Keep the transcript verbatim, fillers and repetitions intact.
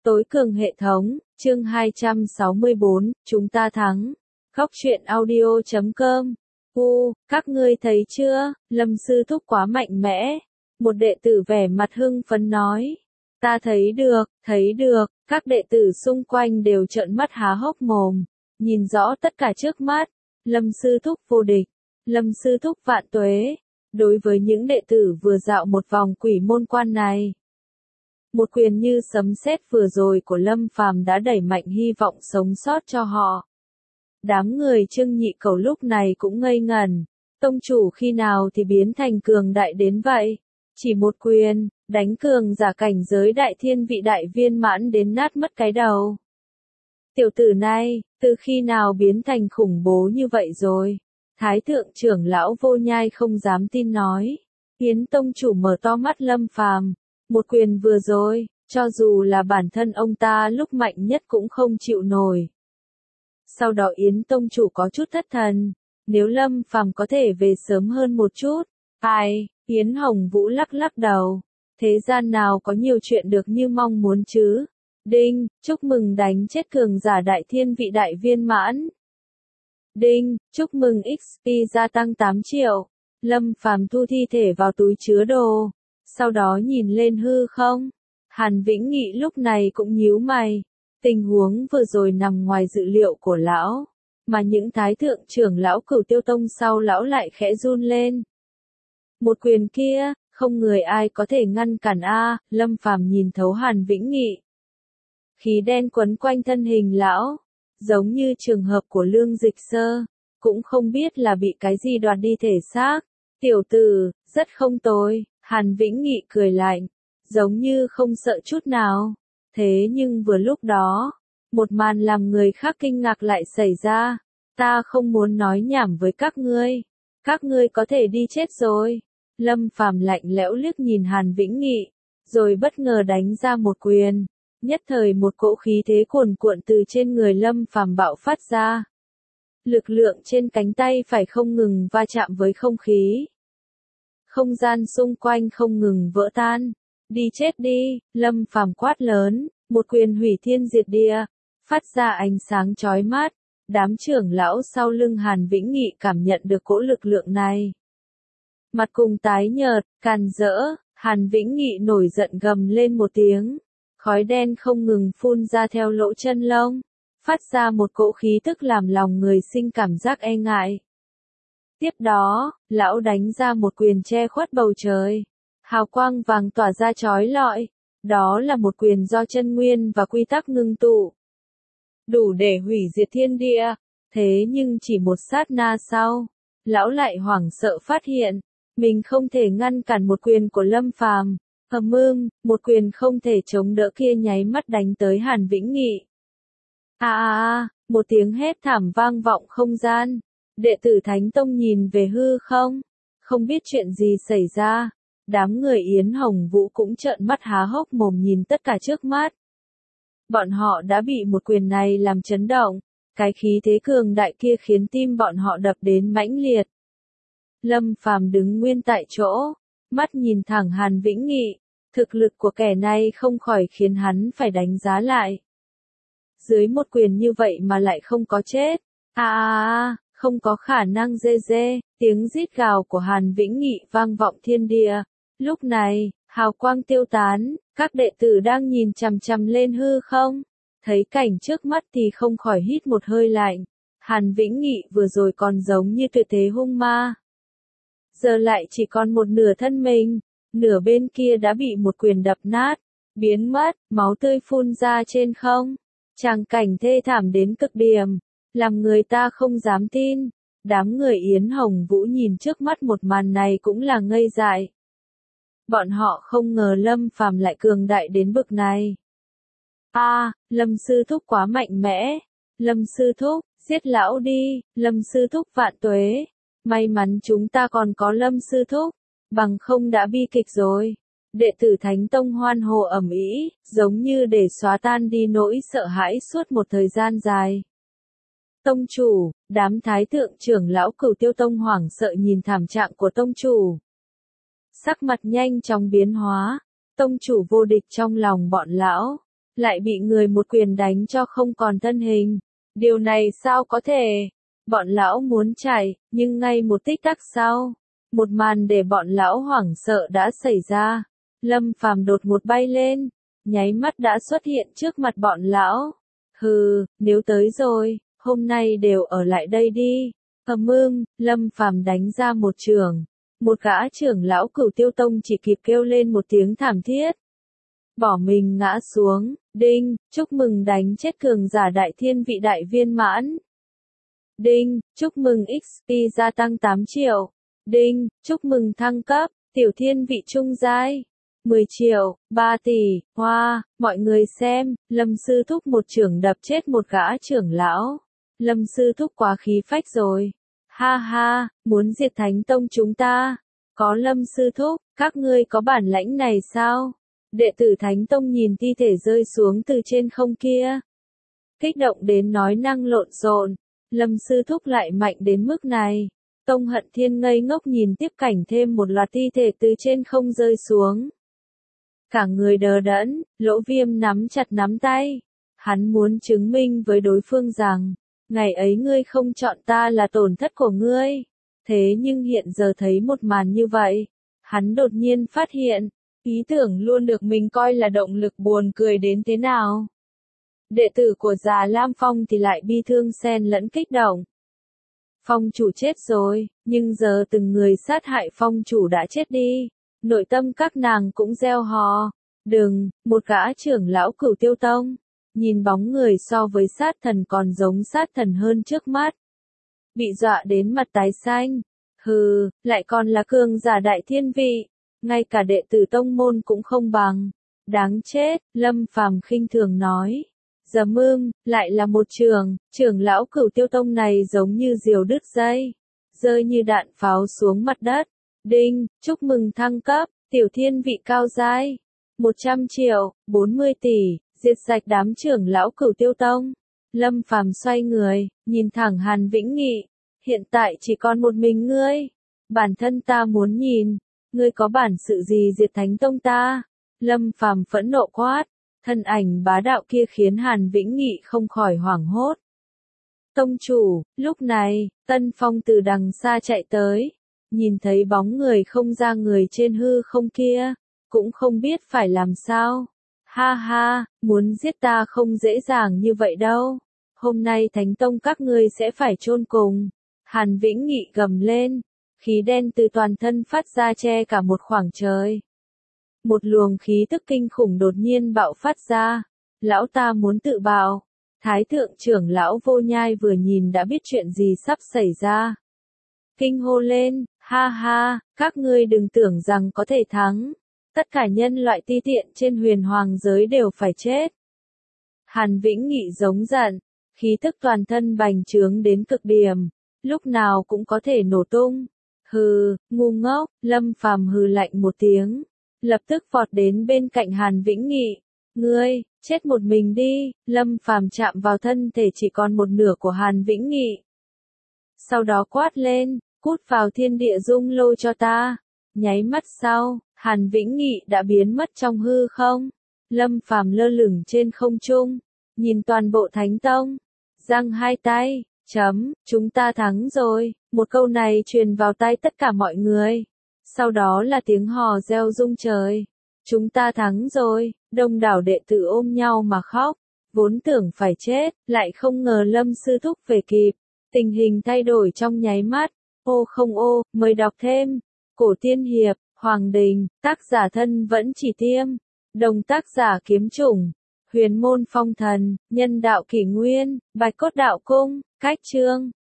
Tối cường hệ thống, chương hai trăm sáu mươi bốn, chúng ta thắng. Khóc chuyện audio chấm com. U, các ngươi thấy chưa, Lâm sư thúc quá mạnh mẽ. Một đệ tử vẻ mặt hưng phấn nói. Ta thấy được, thấy được, các đệ tử xung quanh đều trợn mắt há hốc mồm. Nhìn rõ tất cả trước mắt. Lâm sư thúc vô địch. Lâm sư thúc vạn tuế. Đối với những đệ tử vừa dạo một vòng quỷ môn quan này. Một quyền như sấm sét vừa rồi của Lâm Phàm đã đẩy mạnh hy vọng sống sót cho họ. Đám người Trương Nhị Cẩu lúc này cũng ngây ngẩn. Tông chủ khi nào thì biến thành cường đại đến vậy? Chỉ một quyền, đánh cường giả cảnh giới đại thiên vị đại viên mãn đến nát mất cái đầu. Tiểu tử này, từ khi nào biến thành khủng bố như vậy rồi? Thái thượng trưởng lão Vô Nhai không dám tin nói. Yến tông chủ mở to mắt Lâm Phàm. Một quyền vừa rồi, cho dù là bản thân ông ta lúc mạnh nhất cũng không chịu nổi. Sau đó Yến tông chủ có chút thất thần, nếu Lâm Phàm có thể về sớm hơn một chút. Ai, Yến Hồng Vũ lắc lắc đầu, thế gian nào có nhiều chuyện được như mong muốn chứ. Đinh, chúc mừng đánh chết cường giả đại thiên vị đại viên mãn. Đinh, chúc mừng ích pê gia tăng tám triệu. Lâm Phàm thu thi thể vào túi chứa đồ. Sau đó nhìn lên hư không. Hàn Vĩnh Nghị lúc này cũng nhíu mày. Tình huống vừa rồi nằm ngoài dự liệu của lão. Mà những thái thượng trưởng lão Cửu Tiêu Tông sau lão lại khẽ run lên. Một quyền kia, không người ai có thể ngăn cản a. Lâm Phàm nhìn thấu Hàn Vĩnh Nghị. Khí đen quấn quanh thân hình lão. Giống như trường hợp của Lương Dịch Sơ. Cũng không biết là bị cái gì đoạt đi thể xác. Tiểu tử, rất không tồi. Hàn Vĩnh Nghị cười lạnh, giống như không sợ chút nào. Thế nhưng vừa lúc đó, một màn làm người khác kinh ngạc lại xảy ra. Ta không muốn nói nhảm với các ngươi. Các ngươi có thể đi chết rồi. Lâm Phàm lạnh lẽo liếc nhìn Hàn Vĩnh Nghị, rồi bất ngờ đánh ra một quyền. Nhất thời một cỗ khí thế cuồn cuộn từ trên người Lâm Phàm bạo phát ra. Lực lượng trên cánh tay phải không ngừng va chạm với không khí. Không gian xung quanh không ngừng vỡ tan. Đi chết đi, Lâm Phàm quát lớn, một quyền hủy thiên diệt địa, phát ra ánh sáng chói mắt. Đám trưởng lão sau lưng Hàn Vĩnh Nghị cảm nhận được cỗ lực lượng này. Mặt cùng tái nhợt, càn rỡ, Hàn Vĩnh Nghị nổi giận gầm lên một tiếng. Khói đen không ngừng phun ra theo lỗ chân lông, phát ra một cỗ khí tức làm lòng người sinh cảm giác e ngại. Tiếp đó, lão đánh ra một quyền che khuất bầu trời. Hào quang vàng tỏa ra chói lọi. Đó là một quyền do chân nguyên và quy tắc ngưng tụ. Đủ để hủy diệt thiên địa. Thế nhưng chỉ một sát na sau, lão lại hoảng sợ phát hiện, mình không thể ngăn cản một quyền của Lâm Phàm. Ầm ưm, một quyền không thể chống đỡ kia nháy mắt đánh tới Hàn Vĩnh Nghị. A a a, một tiếng hét thảm vang vọng không gian. Đệ tử Thánh Tông nhìn về hư không, không biết chuyện gì xảy ra. Đám người Yến Hồng Vũ cũng trợn mắt há hốc mồm nhìn tất cả trước mắt. Bọn họ đã bị một quyền này làm chấn động, cái khí thế cường đại kia khiến tim bọn họ đập đến mãnh liệt. Lâm Phàm đứng nguyên tại chỗ, mắt nhìn thẳng Hàn Vĩnh Nghị, thực lực của kẻ này không khỏi khiến hắn phải đánh giá lại. Dưới một quyền như vậy mà lại không có chết. A a a, không có khả năng dê dê, tiếng rít gào của Hàn Vĩnh Nghị vang vọng thiên địa. Lúc này, hào quang tiêu tán, các đệ tử đang nhìn chằm chằm lên hư không. Thấy cảnh trước mắt thì không khỏi hít một hơi lạnh. Hàn Vĩnh Nghị vừa rồi còn giống như tuyệt thế hung ma. Giờ lại chỉ còn một nửa thân mình, nửa bên kia đã bị một quyền đập nát, biến mất, máu tươi phun ra trên không. Tràng cảnh thê thảm đến cực điểm, làm người ta không dám tin. Đám người Yến Hồng Vũ nhìn trước mắt một màn này cũng là ngây dại. Bọn họ không ngờ Lâm Phàm lại cường đại đến bực này. A, à, Lâm sư thúc quá mạnh mẽ. Lâm sư thúc, giết lão đi, Lâm sư thúc vạn tuế. May mắn chúng ta còn có Lâm sư thúc, bằng không đã bi kịch rồi. Đệ tử Thánh Tông hoan hô ầm ĩ, giống như để xóa tan đi nỗi sợ hãi suốt một thời gian dài. Tông chủ, đám thái thượng trưởng lão Cửu Tiêu Tông hoảng sợ nhìn thảm trạng của tông chủ. Sắc mặt nhanh chóng biến hóa, tông chủ vô địch trong lòng bọn lão. lại bị người một quyền đánh cho không còn thân hình. Điều này sao có thể? Bọn lão muốn chạy, nhưng ngay một tích tắc sau, một màn để bọn lão hoảng sợ đã xảy ra. Lâm Phàm đột ngột bay lên, nháy mắt đã xuất hiện trước mặt bọn lão. Hừ, nếu tới rồi, hôm nay đều ở lại đây đi. Ầm ưng, Lâm Phàm đánh ra một trường. Một gã trưởng lão Cửu Tiêu Tông chỉ kịp kêu lên một tiếng thảm thiết. Bỏ mình ngã xuống, đinh, chúc mừng đánh chết cường giả đại thiên vị đại viên mãn. Đinh, chúc mừng ích pê gia tăng tám triệu. Đinh, chúc mừng thăng cấp, tiểu thiên vị trung giai. mười triệu, ba tỷ, hoa, mọi người xem, Lâm Sư Thúc một chưởng đập chết một gã trưởng lão. Lâm Sư Thúc quá khí phách rồi. Ha ha, muốn diệt Thánh Tông chúng ta. Có Lâm Sư Thúc, các ngươi có bản lãnh này sao? Đệ tử Thánh Tông nhìn thi thể rơi xuống từ trên không kia. Kích động đến nói năng lộn xộn. Lâm Sư Thúc lại mạnh đến mức này. Tông Hận Thiên ngây ngốc nhìn tiếp cảnh thêm một loạt thi thể từ trên không rơi xuống. Cả người đờ đẫn, Lỗ Viêm nắm chặt nắm tay. Hắn muốn chứng minh với đối phương rằng, ngày ấy ngươi không chọn ta là tổn thất của ngươi. Thế nhưng hiện giờ thấy một màn như vậy, hắn đột nhiên phát hiện, ý tưởng luôn được mình coi là động lực buồn cười đến thế nào. Đệ tử của Già Lam Phong thì lại bi thương xen lẫn kích động. Phong chủ chết rồi, nhưng giờ từng người sát hại phong chủ đã chết đi. Nội tâm các nàng cũng gieo hò. Đừng, một gã trưởng lão Cửu Tiêu Tông. Nhìn bóng người so với sát thần còn giống sát thần hơn trước mắt. Bị dọa đến mặt tái xanh. Hừ, lại còn là cường giả đại thiên vị. Ngay cả đệ tử tông môn cũng không bằng. Đáng chết, Lâm Phàm khinh thường nói. Dầm ưm, lại là một trường, trưởng lão Cửu Tiêu Tông này giống như diều đứt dây. Rơi như đạn pháo xuống mặt đất. Đinh, chúc mừng thăng cấp, tiểu thiên vị cao giai. một trăm triệu, bốn mươi tỷ, diệt sạch đám trưởng lão Cửu Tiêu Tông. Lâm Phàm xoay người, nhìn thẳng Hàn Vĩnh Nghị. Hiện tại chỉ còn một mình ngươi. Bản thân ta muốn nhìn, ngươi có bản sự gì diệt Thánh Tông ta? Lâm Phàm phẫn nộ quát. Thân ảnh bá đạo kia khiến Hàn Vĩnh Nghị không khỏi hoảng hốt. Tông chủ, lúc này, Tân Phong từ đằng xa chạy tới. Nhìn thấy bóng người không ra người trên hư không kia, cũng không biết phải làm sao. Ha ha, muốn giết ta không dễ dàng như vậy đâu. Hôm nay Thánh Tông các ngươi sẽ phải chôn cùng. Hàn Vĩnh Nghị gầm lên, khí đen từ toàn thân phát ra che cả một khoảng trời. Một luồng khí tức kinh khủng đột nhiên bạo phát ra. Lão ta muốn tự bạo. Thái thượng trưởng lão Vô Nhai vừa nhìn đã biết chuyện gì sắp xảy ra. Kinh hô lên, ha ha, các ngươi đừng tưởng rằng có thể thắng. Tất cả nhân loại ti tiện trên huyền hoàng giới đều phải chết. Hàn Vĩnh Nghị giống giận, khí tức toàn thân bành trướng đến cực điểm, lúc nào cũng có thể nổ tung. Hừ, ngu ngốc, Lâm Phàm hừ lạnh một tiếng, lập tức vọt đến bên cạnh Hàn Vĩnh Nghị. Ngươi, chết một mình đi. Lâm Phàm chạm vào thân thể chỉ còn một nửa của Hàn Vĩnh Nghị. Sau đó quát lên, cút vào thiên địa dung lôi cho ta. Nháy mắt sau, Hàn Vĩnh Nghị đã biến mất trong hư không. Lâm Phàm lơ lửng trên không trung, nhìn toàn bộ Thánh Tông, giang hai tay, chấm, chúng ta thắng rồi. Một câu này truyền vào tai tất cả mọi người. Sau đó là tiếng hò reo rung trời. Chúng ta thắng rồi. Đông đảo đệ tử ôm nhau mà khóc. Vốn tưởng phải chết, lại không ngờ Lâm Sư Thúc về kịp. Tình hình thay đổi trong nháy mắt. Ô không ô, mời đọc thêm. Cổ Tiên Hiệp, Hoàng Đình, tác giả thân vẫn chỉ tiêm. Đồng tác giả Kiếm Chủng. Huyền Môn Phong Thần, Nhân Đạo Kỷ Nguyên, Bạch Cốt Đạo Cung, Cách Chương.